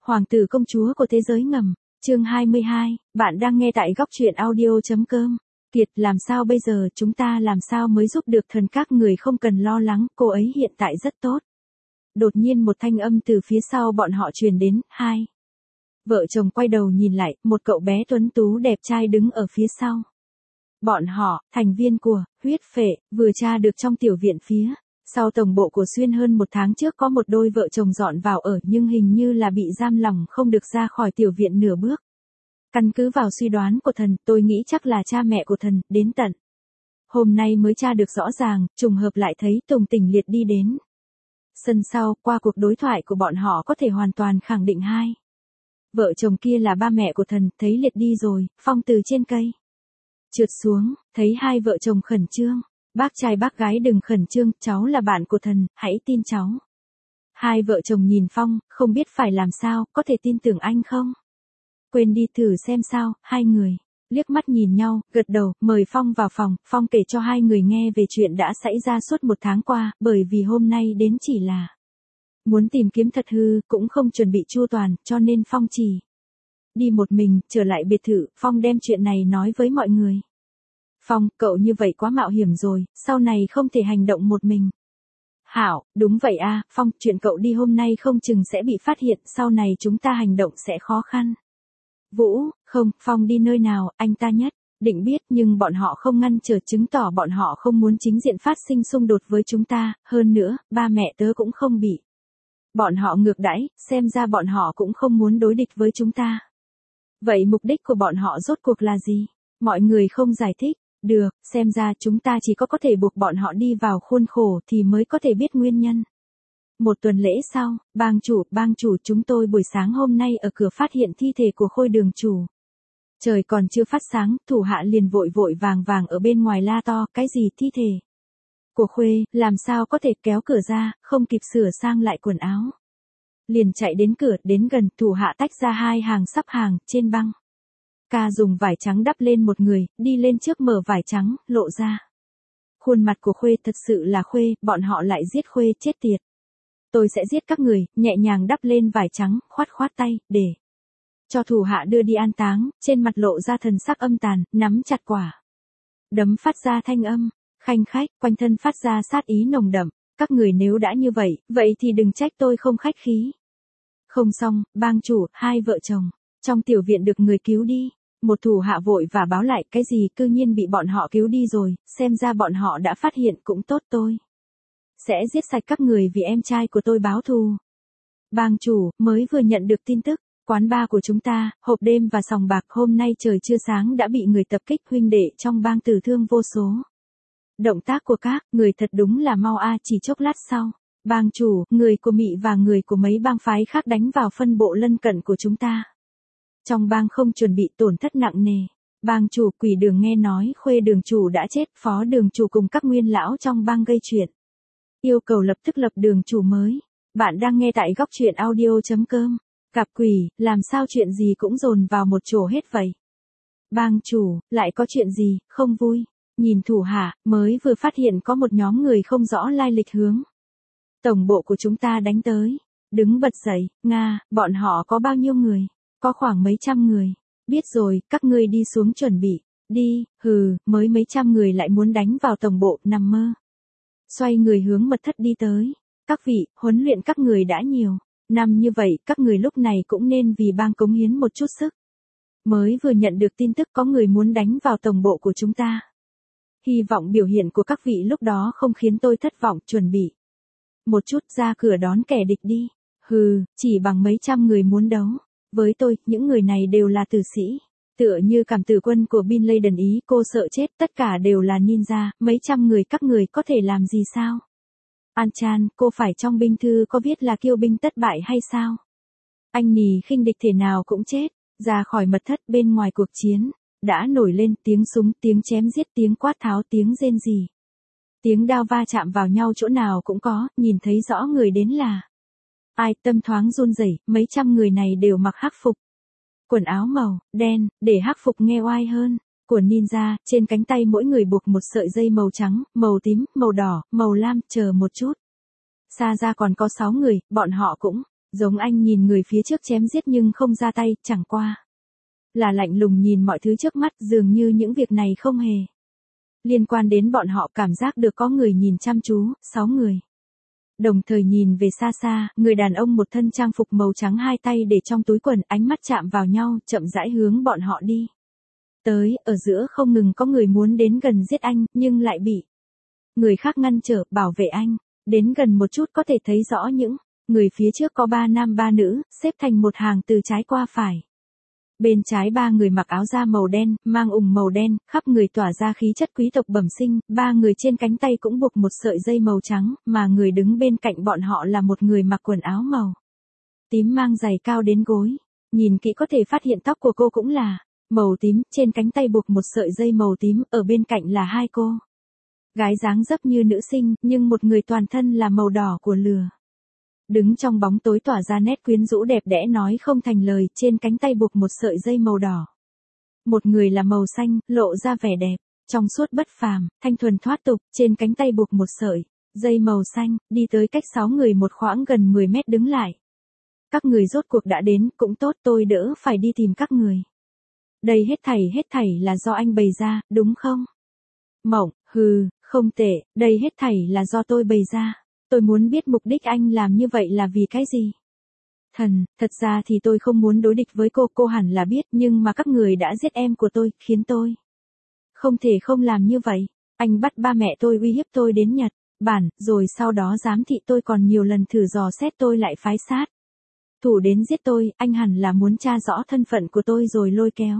Hoàng tử công chúa của thế giới ngầm, chương 22, bạn đang nghe tại góc truyện audio.com. Kiệt, làm sao bây giờ, chúng ta làm sao mới giúp được thần, các người không cần lo lắng, cô ấy hiện tại rất tốt. Đột nhiên một thanh âm từ phía sau bọn họ truyền đến, hai. Vợ chồng quay đầu nhìn lại, một cậu bé tuấn tú đẹp trai đứng ở phía sau. Bọn họ, thành viên của huyết phệ, vừa tra được trong tiểu viện phía sau tổng bộ của Xuyên hơn một tháng trước có một đôi vợ chồng dọn vào ở nhưng hình như là bị giam lòng không được ra khỏi tiểu viện nửa bước. Căn cứ vào suy đoán của thần, tôi nghĩ chắc là cha mẹ của thần, đến tận hôm nay mới tra được rõ ràng, trùng hợp lại thấy Tùng Tỉnh Liệt đi đến sân sau, qua cuộc đối thoại của bọn họ có thể hoàn toàn khẳng định hai. Vợ chồng kia là ba mẹ của thần, thấy Liệt đi rồi, Phong từ trên cây trượt xuống, thấy hai vợ chồng khẩn trương. Bác trai bác gái đừng khẩn trương, cháu là bạn của thần, hãy tin cháu. Hai vợ chồng nhìn Phong, không biết phải làm sao, có thể tin tưởng anh không? Quên đi, thử xem sao, hai người liếc mắt nhìn nhau, gật đầu, mời Phong vào phòng. Phong kể cho hai người nghe về chuyện đã xảy ra suốt một tháng qua, bởi vì hôm nay đến chỉ là muốn tìm kiếm thật hư, cũng không chuẩn bị chu toàn, cho nên Phong chỉ đi một mình, trở lại biệt thự. Phong đem chuyện này nói với mọi người. Phong, cậu như vậy quá mạo hiểm rồi, sau này không thể hành động một mình. Hảo, đúng vậy a, Phong, chuyện cậu đi hôm nay không chừng sẽ bị phát hiện, sau này chúng ta hành động sẽ khó khăn. Vũ, không, Phong đi nơi nào, anh ta nhất định biết, nhưng bọn họ không ngăn trở, chứng tỏ bọn họ không muốn chính diện phát sinh xung đột với chúng ta, hơn nữa, ba mẹ tớ cũng không bị bọn họ ngược đãi, xem ra bọn họ cũng không muốn đối địch với chúng ta. Vậy mục đích của bọn họ rốt cuộc là gì? Mọi người không giải thích. Được, xem ra chúng ta chỉ có thể buộc bọn họ đi vào khuôn khổ thì mới có thể biết nguyên nhân. Một tuần lễ sau, bang chủ, chúng tôi buổi sáng hôm nay ở cửa phát hiện thi thể của Khôi đường chủ. Trời còn chưa phát sáng, thủ hạ liền vội vàng ở bên ngoài la to, cái gì thi thể của Khuê, làm sao có thể, kéo cửa ra, không kịp sửa sang lại quần áo. Liền chạy đến cửa, đến gần, thủ hạ tách ra hai hàng sắp hàng, trên băng. Ca dùng vải trắng đắp lên một người, đi lên trước mở vải trắng, lộ ra khuôn mặt của Khuê, thật sự là Khuê, bọn họ lại giết Khuê, chết tiệt. Tôi sẽ giết các người, nhẹ nhàng đắp lên vải trắng, khoát tay, để cho thủ hạ đưa đi an táng, trên mặt lộ ra thần sắc âm tàn, nắm chặt quả đấm phát ra thanh âm khanh khách, quanh thân phát ra sát ý nồng đậm. Các người nếu đã như vậy, vậy thì đừng trách tôi không khách khí. Không xong, bang chủ, hai vợ chồng trong tiểu viện được người cứu đi. Một thủ hạ vội và báo lại, cái gì, cư nhiên bị bọn họ cứu đi rồi, xem ra bọn họ đã phát hiện, cũng tốt, tôi sẽ giết sạch các người vì em trai của tôi báo thù. Bang chủ, mới vừa nhận được tin tức, quán bar của chúng ta, hộp đêm và sòng bạc hôm nay trời chưa sáng đã bị người tập kích, huynh đệ trong bang tử thương vô số. Động tác của các người thật đúng là mau a, chỉ chốc lát sau. Bang chủ, người của Mị và người của mấy bang phái khác đánh vào phân bộ lân cận của chúng ta. Trong bang không chuẩn bị, tổn thất nặng nề. Bang chủ, Quỷ Đường nghe nói Khuê đường chủ đã chết, phó đường chủ cùng các nguyên lão trong bang gây chuyện. Yêu cầu lập tức lập đường chủ mới. Bạn đang nghe tại góc truyện audio.com. Cặp quỷ, làm sao chuyện gì cũng dồn vào một chỗ hết vậy? Bang chủ, lại có chuyện gì, không vui? Nhìn thủ hạ, mới vừa phát hiện có một nhóm người không rõ lai lịch hướng tổng bộ của chúng ta đánh tới. Đứng bật dậy, Nga, bọn họ có bao nhiêu người? Có khoảng mấy trăm người. Biết rồi, các ngươi đi xuống chuẩn bị. Đi, hừ, mới mấy trăm người lại muốn đánh vào tổng bộ, nằm mơ. Xoay người hướng mật thất đi tới. Các vị, huấn luyện các người đã nhiều năm như vậy, các người lúc này cũng nên vì bang cống hiến một chút sức. Mới vừa nhận được tin tức có người muốn đánh vào tổng bộ của chúng ta. Hy vọng biểu hiện của các vị lúc đó không khiến tôi thất vọng, chuẩn bị một chút, ra cửa đón kẻ địch đi. Hừ, chỉ bằng mấy trăm người muốn đấu với tôi, những người này đều là tử sĩ. Tựa như cảm tử quân của Bin Laden ý, cô sợ chết, tất cả đều là ninja, mấy trăm người các người có thể làm gì sao? An Chan, cô phải trong binh thư có viết là kiêu binh tất bại hay sao? Anh nì khinh địch thể nào cũng chết. Ra khỏi mật thất, bên ngoài cuộc chiến đã nổi lên, tiếng súng, tiếng chém giết, tiếng quát tháo, tiếng rên rỉ. Tiếng đao va chạm vào nhau chỗ nào cũng có, nhìn thấy rõ người đến là ai, tâm thoáng run rẩy, mấy trăm người này đều mặc hắc phục. Quần áo màu đen, để hắc phục nghe oai hơn. Của ninja, trên cánh tay mỗi người buộc một sợi dây màu trắng, màu tím, màu đỏ, màu lam, chờ một chút. Xa ra còn có 6 người, bọn họ cũng Giống anh nhìn người phía trước chém giết nhưng không ra tay, chẳng qua là lạnh lùng nhìn mọi thứ trước mắt, dường như những việc này không hề liên quan đến bọn họ. Cảm giác được có người nhìn chăm chú, 6 người đồng thời nhìn về xa xa, người đàn ông một thân trang phục màu trắng, hai tay để trong túi quần, ánh mắt chạm vào nhau, chậm rãi hướng bọn họ đi tới. Ở giữa không ngừng có người muốn đến gần giết anh, nhưng lại bị người khác ngăn trở, bảo vệ anh. Đến gần một chút có thể thấy rõ những người phía trước có 3 nam 3 nữ, xếp thành một hàng từ trái qua phải. Bên trái 3 người mặc áo da màu đen, mang ủng màu đen, khắp người tỏa ra khí chất quý tộc bẩm sinh, 3 người trên cánh tay cũng buộc một sợi dây màu trắng, mà người đứng bên cạnh bọn họ là một người mặc quần áo màu tím mang giày cao đến gối. Nhìn kỹ có thể phát hiện tóc của cô cũng là màu tím, trên cánh tay buộc một sợi dây màu tím, ở bên cạnh là 2 cô gái dáng dấp như nữ sinh, nhưng một người toàn thân là màu đỏ của lửa. Đứng trong bóng tối tỏa ra nét quyến rũ đẹp đẽ nói không thành lời, trên cánh tay buộc một sợi dây màu đỏ. Một người là màu xanh, lộ ra vẻ đẹp, trong suốt bất phàm, thanh thuần thoát tục, trên cánh tay buộc một sợi dây màu xanh, đi tới cách 6 người một khoảng gần 10 mét đứng lại. Các người rốt cuộc đã đến, cũng tốt, tôi đỡ phải đi tìm các người. Đây hết thảy là do anh bày ra, đúng không? Mộng, hừ, không tệ, đây hết thảy là do tôi bày ra. Tôi muốn biết mục đích anh làm như vậy là vì cái gì? Thần, thật ra thì tôi không muốn đối địch với cô hẳn là biết, nhưng mà các người đã giết em của tôi, khiến tôi không thể không làm như vậy. Anh bắt ba mẹ tôi uy hiếp tôi đến Nhật Bản, rồi sau đó giám thị tôi, còn nhiều lần thử dò xét tôi, lại phái sát thủ đến giết tôi. Anh hẳn là muốn tra rõ thân phận của tôi rồi lôi kéo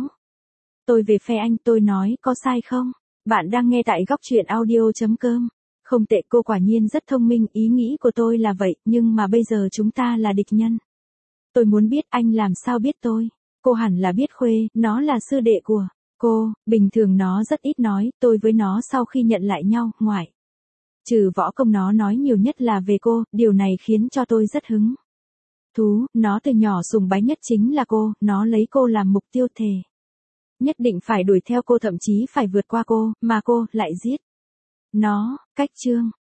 tôi về phe anh, tôi nói có sai không? Bạn đang nghe tại góc truyện audio.com. Không tệ, cô quả nhiên rất thông minh, ý nghĩ của tôi là vậy, nhưng mà bây giờ chúng ta là địch nhân. Tôi muốn biết anh làm sao biết tôi. Cô hẳn là biết Khuê, nó là sư đệ của cô, bình thường nó rất ít nói, tôi với nó sau khi nhận lại nhau, ngoại trừ võ công nó nói nhiều nhất là về cô, điều này khiến cho tôi rất hứng thú. Nó từ nhỏ sùng bái nhất chính là cô, nó lấy cô làm mục tiêu, thề nhất định phải đuổi theo cô, thậm chí phải vượt qua cô, mà cô lại giết nó. Cách chương